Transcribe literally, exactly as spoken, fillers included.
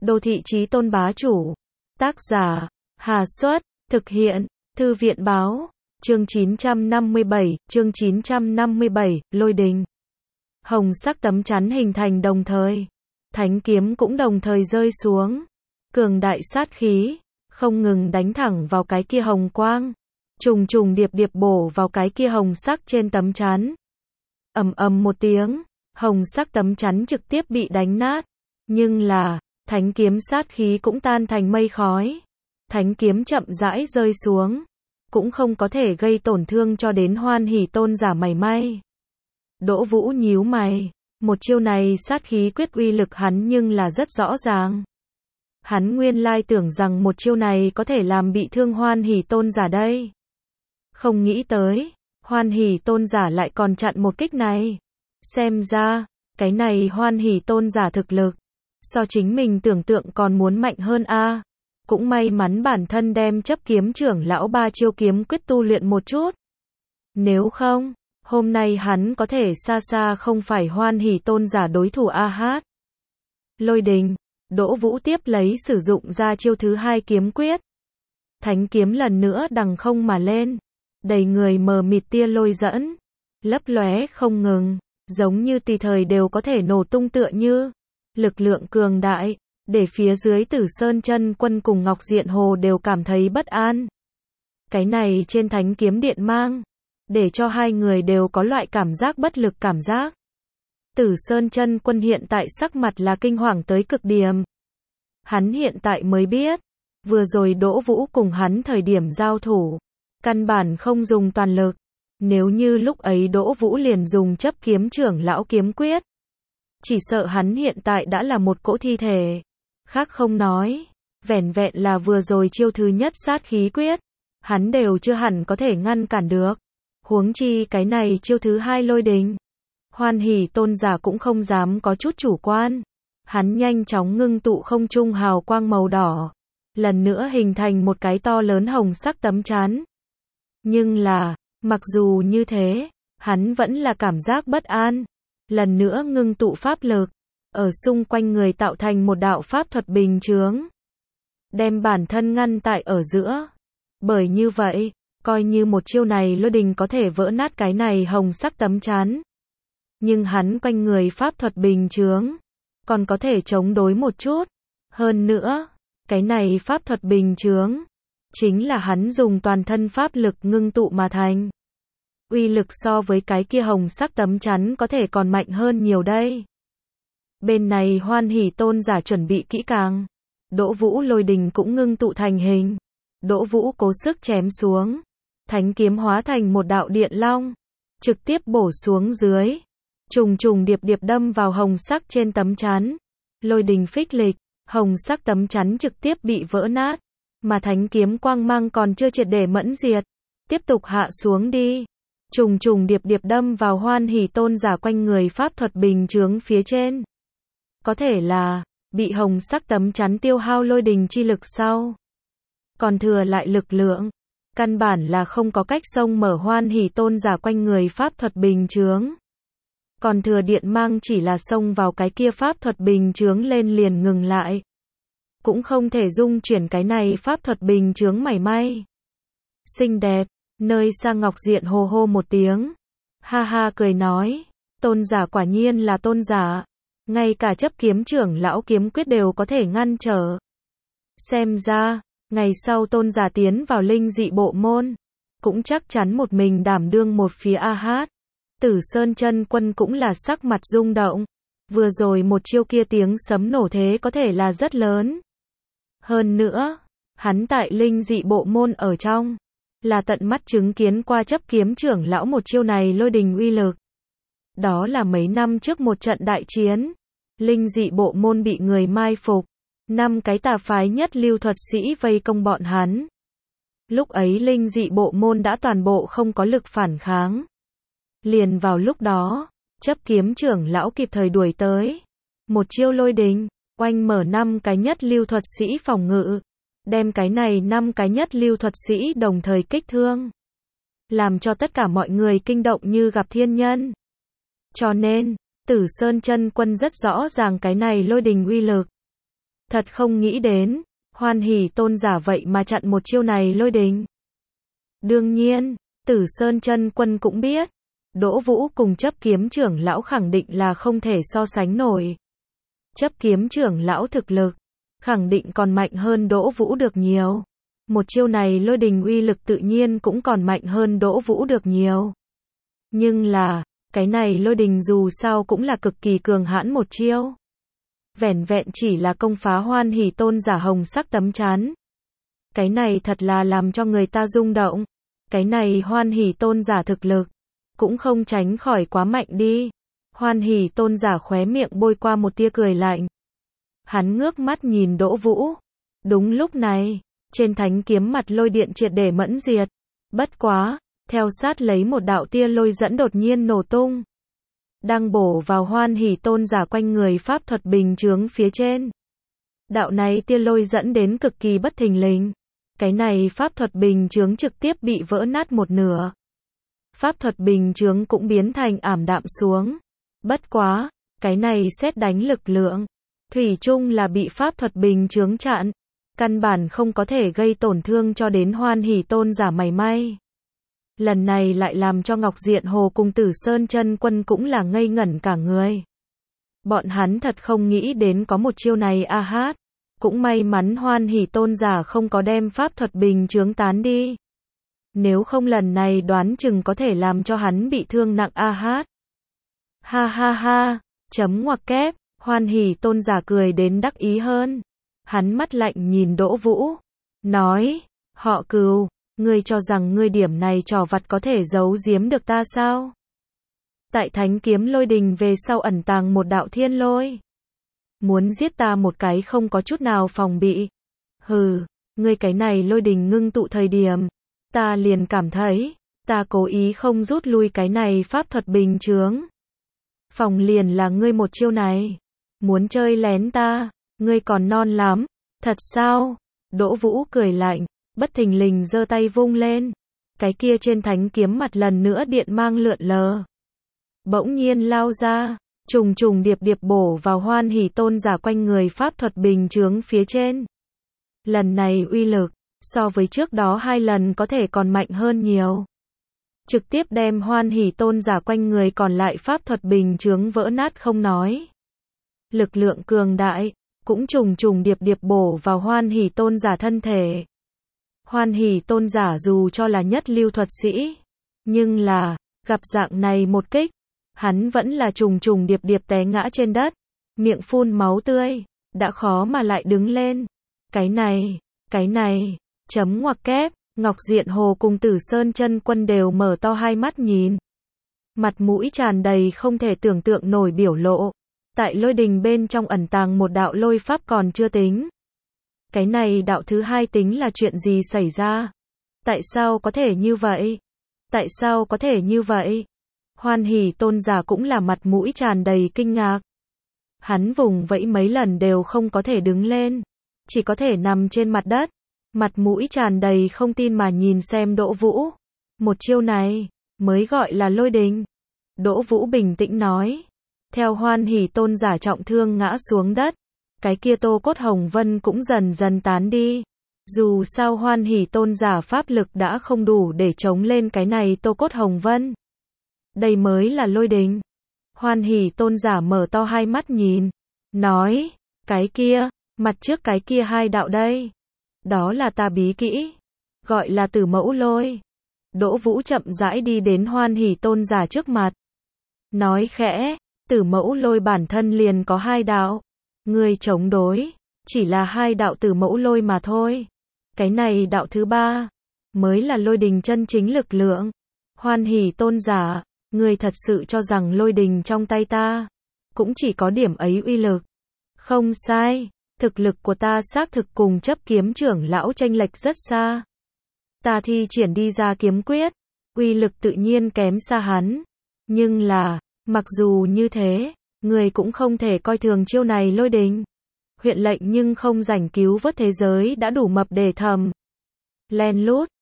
Đô thị chí tôn bá chủ. Tác giả, Hà Xuất, thực hiện, Thư viện báo, chương chín trăm năm mươi bảy, chương chín trăm năm mươi bảy, lôi đình. Hồng sắc tấm chắn hình thành đồng thời. Thánh kiếm cũng đồng thời rơi xuống. Cường đại sát khí, không ngừng đánh thẳng vào cái kia hồng quang. Trùng trùng điệp điệp bổ vào cái kia hồng sắc trên tấm chắn. Ầm ầm một tiếng, hồng sắc tấm chắn trực tiếp bị đánh nát. Nhưng là, thánh kiếm sát khí cũng tan thành mây khói. Thánh kiếm chậm rãi rơi xuống, cũng không có thể gây tổn thương cho đến Hoan Hỷ tôn giả mảy may. Đỗ Vũ nhíu mày, một chiêu này sát khí quyết uy lực hắn nhưng là rất rõ ràng. Hắn nguyên lai tưởng rằng một chiêu này có thể làm bị thương Hoan Hỷ tôn giả đây. Không nghĩ tới, Hoan Hỷ tôn giả lại còn chặn một kích này. Xem ra, cái này Hoan Hỷ tôn giả thực lực, so chính mình tưởng tượng còn muốn mạnh hơn a. Cũng may mắn bản thân đem chấp kiếm trưởng lão ba chiêu kiếm quyết tu luyện một chút. Nếu không, hôm nay hắn có thể xa xa không phải Hoan Hỷ tôn giả đối thủ a hát. Lôi đình, Đỗ Vũ tiếp lấy sử dụng ra chiêu thứ hai kiếm quyết. Thánh kiếm lần nữa đằng không mà lên, đầy người mờ mịt tia lôi dẫn, lấp lóe không ngừng, giống như tùy thời đều có thể nổ tung tựa như. Lực lượng cường đại, để phía dưới Tử Sơn Chân Quân cùng Ngọc Diện Hồ đều cảm thấy bất an. Cái này trên thánh kiếm điện mang, để cho hai người đều có loại cảm giác bất lực cảm giác. Tử Sơn Chân Quân hiện tại sắc mặt là kinh hoàng tới cực điểm. Hắn hiện tại mới biết, vừa rồi Đỗ Vũ cùng hắn thời điểm giao thủ, căn bản không dùng toàn lực. Nếu như lúc ấy Đỗ Vũ liền dùng chấp kiếm trưởng lão kiếm quyết, chỉ sợ hắn hiện tại đã là một cỗ thi thể. Khác không nói, vẻn vẹn là vừa rồi chiêu thứ nhất sát khí quyết, hắn đều chưa hẳn có thể ngăn cản được. Huống chi cái này chiêu thứ hai lôi đình. Hoan Hỷ tôn giả cũng không dám có chút chủ quan. Hắn nhanh chóng ngưng tụ không trung hào quang màu đỏ, lần nữa hình thành một cái to lớn hồng sắc tấm chắn. Nhưng là, mặc dù như thế, hắn vẫn là cảm giác bất an. Lần nữa ngưng tụ pháp lực, ở xung quanh người tạo thành một đạo pháp thuật bình chướng, đem bản thân ngăn tại ở giữa. Bởi như vậy, coi như một chiêu này lôi đình có thể vỡ nát cái này hồng sắc tấm chắn, nhưng hắn quanh người pháp thuật bình chướng, còn có thể chống đối một chút. Hơn nữa, cái này pháp thuật bình chướng, chính là hắn dùng toàn thân pháp lực ngưng tụ mà thành. Uy lực so với cái kia hồng sắc tấm chắn có thể còn mạnh hơn nhiều đây. Bên này Hoan Hỷ tôn giả chuẩn bị kỹ càng. Đỗ Vũ lôi đình cũng ngưng tụ thành hình. Đỗ Vũ cố sức chém xuống. Thánh kiếm hóa thành một đạo điện long, trực tiếp bổ xuống dưới. Trùng trùng điệp điệp đâm vào hồng sắc trên tấm chắn. Lôi đình phích lịch, hồng sắc tấm chắn trực tiếp bị vỡ nát. Mà thánh kiếm quang mang còn chưa triệt để mẫn diệt. Tiếp tục hạ xuống đi. Trùng trùng điệp điệp đâm vào Hoan Hỷ tôn giả quanh người pháp thuật bình chướng phía trên. Có thể là, bị hồng sắc tấm chắn tiêu hao lôi đình chi lực sau, còn thừa lại lực lượng, căn bản là không có cách xông mở Hoan Hỷ tôn giả quanh người pháp thuật bình chướng. Còn thừa điện mang chỉ là xông vào cái kia pháp thuật bình chướng lên liền ngừng lại. Cũng không thể dung chuyển cái này pháp thuật bình chướng mảy may. Xinh đẹp. Nơi xa Ngọc Diện hô hô một tiếng, ha ha cười nói, tôn giả quả nhiên là tôn giả, ngay cả chấp kiếm trưởng lão kiếm quyết đều có thể ngăn trở. Xem ra, ngày sau tôn giả tiến vào linh dị bộ môn, cũng chắc chắn một mình đảm đương một phía a hát. Tử Sơn Chân Quân cũng là sắc mặt rung động, vừa rồi một chiêu kia tiếng sấm nổ thế có thể là rất lớn. Hơn nữa, hắn tại linh dị bộ môn ở trong, là tận mắt chứng kiến qua chấp kiếm trưởng lão một chiêu này lôi đình uy lực. Đó là mấy năm trước một trận đại chiến, linh dị bộ môn bị người mai phục, năm cái tà phái nhất lưu thuật sĩ vây công bọn hắn. Lúc ấy linh dị bộ môn đã toàn bộ không có lực phản kháng. Liền vào lúc đó, chấp kiếm trưởng lão kịp thời đuổi tới, một chiêu lôi đình, oanh mở năm cái nhất lưu thuật sĩ phòng ngự. Đem cái này năm cái nhất lưu thuật sĩ đồng thời kích thương, làm cho tất cả mọi người kinh động như gặp thiên nhân. Cho nên, Tử Sơn Chân Quân rất rõ ràng cái này lôi đình uy lực. Thật không nghĩ đến, Hoan Hỷ tôn giả vậy mà chặn một chiêu này lôi đình. Đương nhiên, Tử Sơn Chân Quân cũng biết, Đỗ Vũ cùng chấp kiếm trưởng lão khẳng định là không thể so sánh nổi. Chấp kiếm trưởng lão thực lực, khẳng định còn mạnh hơn Đỗ Vũ được nhiều. Một chiêu này lôi đình uy lực tự nhiên cũng còn mạnh hơn Đỗ Vũ được nhiều. Nhưng là, cái này lôi đình dù sao cũng là cực kỳ cường hãn một chiêu. Vẻn vẹn chỉ là công phá Hoan Hỷ tôn giả hồng sắc tấm chắn. Cái này thật là làm cho người ta rung động. Cái này Hoan Hỷ tôn giả thực lực, cũng không tránh khỏi quá mạnh đi. Hoan Hỷ tôn giả khóe miệng bôi qua một tia cười lạnh. Hắn ngước mắt nhìn Đỗ Vũ. Đúng lúc này, trên thánh kiếm mặt lôi điện triệt để mẫn diệt. Bất quá, theo sát lấy một đạo tia lôi dẫn đột nhiên nổ tung. Đang bổ vào Hoan Hỷ tôn giả quanh người pháp thuật bình chướng phía trên. Đạo này tia lôi dẫn đến cực kỳ bất thình lình. Cái này pháp thuật bình chướng trực tiếp bị vỡ nát một nửa. Pháp thuật bình chướng cũng biến thành ảm đạm xuống. Bất quá, cái này xét đánh lực lượng, thủy chung là bị pháp thuật bình chướng chặn. Căn bản không có thể gây tổn thương cho đến Hoan Hỷ tôn giả mảy may. Lần này lại làm cho Ngọc Diện Hồ cùng Tử Sơn Chân Quân cũng là ngây ngẩn cả người. Bọn hắn thật không nghĩ đến có một chiêu này a hát. Cũng may mắn Hoan Hỷ tôn giả không có đem pháp thuật bình chướng tán đi. Nếu không lần này đoán chừng có thể làm cho hắn bị thương nặng a hát. Ha ha ha, chấm ngoặc kép, Hoan Hỷ tôn giả cười đến đắc ý hơn. Hắn mắt lạnh nhìn Đỗ Vũ, nói, họ Cừu, ngươi cho rằng ngươi điểm này trò vặt có thể giấu giếm được ta sao? Tại thánh kiếm lôi đình về sau ẩn tàng một đạo thiên lôi. Muốn giết ta một cái không có chút nào phòng bị. Hừ, ngươi cái này lôi đình ngưng tụ thời điểm, ta liền cảm thấy, ta cố ý không rút lui cái này pháp thuật bình chướng. Phòng liền là ngươi một chiêu này. Muốn chơi lén ta, ngươi còn non lắm. Thật sao? Đỗ Vũ cười lạnh, bất thình lình giơ tay vung lên. Cái kia trên thánh kiếm mặt lần nữa điện mang lượn lờ. Bỗng nhiên lao ra, trùng trùng điệp điệp bổ vào Hoan Hỷ tôn giả quanh người pháp thuật bình chướng phía trên. Lần này uy lực, so với trước đó hai lần có thể còn mạnh hơn nhiều. Trực tiếp đem Hoan Hỷ tôn giả quanh người còn lại pháp thuật bình chướng vỡ nát không nói. Lực lượng cường đại, cũng trùng trùng điệp điệp bổ vào Hoan Hỷ tôn giả thân thể. Hoan Hỷ tôn giả dù cho là nhất lưu thuật sĩ, nhưng là, gặp dạng này một kích, hắn vẫn là trùng trùng điệp điệp té ngã trên đất, miệng phun máu tươi, đã khó mà lại đứng lên. Cái này, cái này, chấm ngoặc kép, Ngọc Diện Hồ cùng Tử Sơn Chân Quân đều mở to hai mắt nhìn. Mặt mũi tràn đầy không thể tưởng tượng nổi biểu lộ. Tại lôi đình bên trong ẩn tàng một đạo lôi pháp còn chưa tính. Cái này đạo thứ hai tính là chuyện gì xảy ra? Tại sao có thể như vậy? Tại sao có thể như vậy? Hoan Hỷ tôn giả cũng là mặt mũi tràn đầy kinh ngạc. Hắn vùng vẫy mấy lần đều không có thể đứng lên. Chỉ có thể nằm trên mặt đất. Mặt mũi tràn đầy không tin mà nhìn xem Đỗ Vũ. Một chiêu này, mới gọi là lôi đình. Đỗ Vũ bình tĩnh nói. Theo Hoan Hỷ tôn giả trọng thương ngã xuống đất, cái kia Tô Cốt Hồng Vân cũng dần dần tán đi. Dù sao Hoan Hỷ tôn giả pháp lực đã không đủ để chống lên cái này Tô Cốt Hồng Vân. Đây mới là lôi đình. Hoan Hỷ tôn giả mở to hai mắt nhìn, nói, cái kia, mặt trước cái kia hai đạo đây. Đó là ta bí kỹ, gọi là Tử Mẫu Lôi. Đỗ Vũ chậm rãi đi đến Hoan Hỷ tôn giả trước mặt. Nói khẽ, Tử Mẫu Lôi bản thân liền có hai đạo. Ngươi chống đối, chỉ là hai đạo Tử Mẫu Lôi mà thôi. Cái này đạo thứ ba, mới là lôi đình chân chính lực lượng. Hoan Hỷ tôn giả, ngươi thật sự cho rằng lôi đình trong tay ta, cũng chỉ có điểm ấy uy lực. Không sai, thực lực của ta xác thực cùng chấp kiếm trưởng lão chênh lệch rất xa. Ta thi triển đi ra kiếm quyết, uy lực tự nhiên kém xa hắn. Nhưng là, mặc dù như thế, người cũng không thể coi thường chiêu này lôi đình. Huyện lệnh nhưng không rảnh cứu vớt thế giới đã đủ mập để thầm. Len lút,